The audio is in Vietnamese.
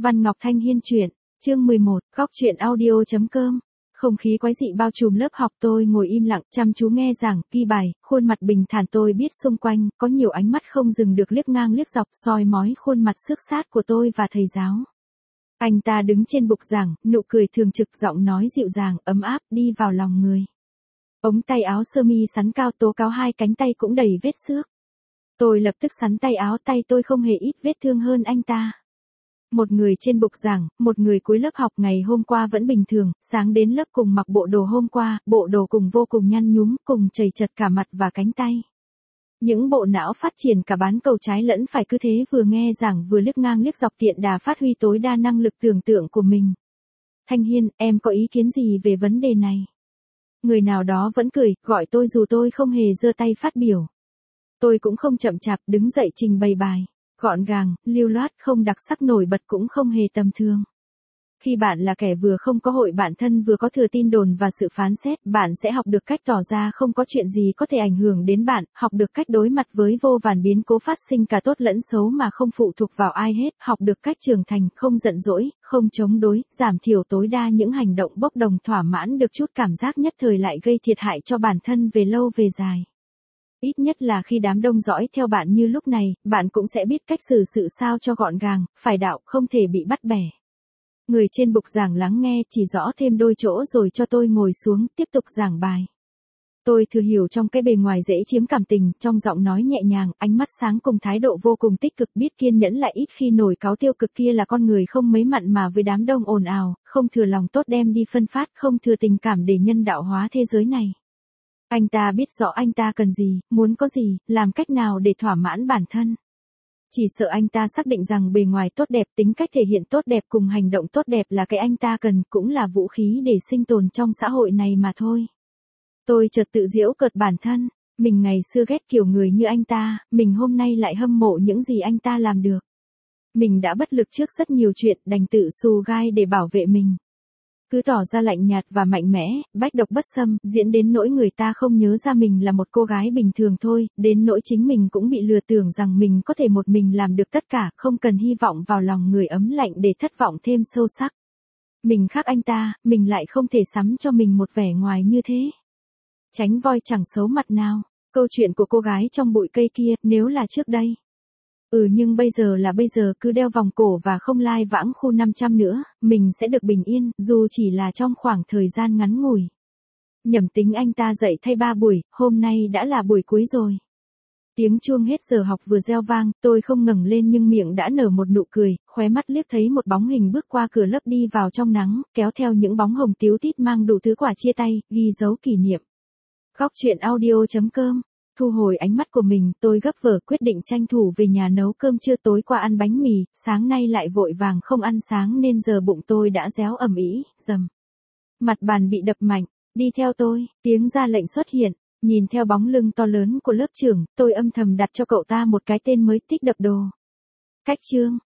Văn Ngọc Thanh Hiên truyện, chương 11, góc truyện audio.com. Không khí quái dị bao trùm lớp học, tôi ngồi im lặng, chăm chú nghe giảng, ghi bài, khuôn mặt bình thản. Tôi biết xung quanh, có nhiều ánh mắt không dừng được liếc ngang liếc dọc, soi mói khuôn mặt xước sát của tôi và thầy giáo. Anh ta đứng trên bục giảng, nụ cười thường trực, giọng nói dịu dàng, ấm áp, đi vào lòng người. Ống tay áo sơ mi sắn cao tố cáo, hai cánh tay cũng đầy vết xước. Tôi lập tức sắn tay áo, tay tôi không hề ít vết thương hơn anh ta. Một người trên bục giảng, một người cuối lớp học. Ngày hôm qua vẫn bình thường, sáng đến lớp cùng mặc bộ đồ hôm qua, bộ đồ cùng vô cùng nhăn nhúm, cùng chầy chật cả mặt và cánh tay. Những bộ não phát triển cả bán cầu trái lẫn phải, cứ thế vừa nghe giảng vừa liếc ngang liếc dọc, tiện đà phát huy tối đa năng lực tưởng tượng của mình. Thanh Hiên, em có ý kiến gì về vấn đề này? Người nào đó vẫn cười, gọi tôi dù tôi không hề giơ tay phát biểu. Tôi cũng không chậm chạp, đứng dậy trình bày bài. Gọn gàng, lưu loát, không đặc sắc nổi bật cũng không hề tầm thường. Khi bạn là kẻ vừa không có hội bạn thân vừa có thừa tin đồn và sự phán xét, bạn sẽ học được cách tỏ ra không có chuyện gì có thể ảnh hưởng đến bạn, học được cách đối mặt với vô vàn biến cố phát sinh cả tốt lẫn xấu mà không phụ thuộc vào ai hết, học được cách trưởng thành, không giận dỗi, không chống đối, giảm thiểu tối đa những hành động bốc đồng, thỏa mãn được chút cảm giác nhất thời lại gây thiệt hại cho bản thân về lâu về dài. Ít nhất là khi đám đông dõi theo bạn như lúc này, bạn cũng sẽ biết cách xử sự sao cho gọn gàng, phải đạo, không thể bị bắt bẻ. Người trên bục giảng lắng nghe, chỉ rõ thêm đôi chỗ rồi cho tôi ngồi xuống, tiếp tục giảng bài. Tôi thừa hiểu trong cái bề ngoài dễ chiếm cảm tình, trong giọng nói nhẹ nhàng, ánh mắt sáng cùng thái độ vô cùng tích cực, biết kiên nhẫn lại ít khi nổi cáu tiêu cực kia là con người không mấy mặn mà với đám đông ồn ào, không thừa lòng tốt đem đi phân phát, không thừa tình cảm để nhân đạo hóa thế giới này. Anh ta biết rõ anh ta cần gì, muốn có gì, làm cách nào để thỏa mãn bản thân. Chỉ sợ anh ta xác định rằng bề ngoài tốt đẹp, tính cách thể hiện tốt đẹp cùng hành động tốt đẹp là cái anh ta cần, cũng là vũ khí để sinh tồn trong xã hội này mà thôi. Tôi chợt tự giễu cợt bản thân, mình ngày xưa ghét kiểu người như anh ta, mình hôm nay lại hâm mộ những gì anh ta làm được. Mình đã bất lực trước rất nhiều chuyện, đành tự xù gai để bảo vệ mình. Cứ tỏ ra lạnh nhạt và mạnh mẽ, bách độc bất xâm, diễn đến nỗi người ta không nhớ ra mình là một cô gái bình thường thôi, đến nỗi chính mình cũng bị lừa tưởng rằng mình có thể một mình làm được tất cả, không cần hy vọng vào lòng người ấm lạnh để thất vọng thêm sâu sắc. Mình khác anh ta, mình lại không thể sắm cho mình một vẻ ngoài như thế. Tránh voi chẳng xấu mặt nào, câu chuyện của cô gái trong bụi cây kia, nếu là trước đây. Nhưng bây giờ là bây giờ, cứ đeo vòng cổ và không lai vãng khu 500 nữa, mình sẽ được bình yên, dù chỉ là trong khoảng thời gian ngắn ngủi. Nhẩm tính anh ta dậy thay 3 buổi, hôm nay đã là buổi cuối rồi. Tiếng chuông hết giờ học vừa reo vang, tôi không ngẩng lên nhưng miệng đã nở một nụ cười, khóe mắt liếc thấy một bóng hình bước qua cửa lớp đi vào trong nắng, kéo theo những bóng hồng tíu tít mang đủ thứ quà chia tay, ghi dấu kỷ niệm. Góc truyện audio.com. Thu hồi ánh mắt của mình, tôi gấp vở quyết định tranh thủ về nhà nấu cơm trưa. Tối qua ăn bánh mì, sáng nay lại vội vàng không ăn sáng nên giờ bụng tôi đã réo ầm ĩ, rầm. Mặt bàn bị đập mạnh, đi theo tôi, tiếng ra lệnh xuất hiện, nhìn theo bóng lưng to lớn của lớp trưởng, tôi âm thầm đặt cho cậu ta một cái tên mới, Tích Đập Đồ. Cách chương,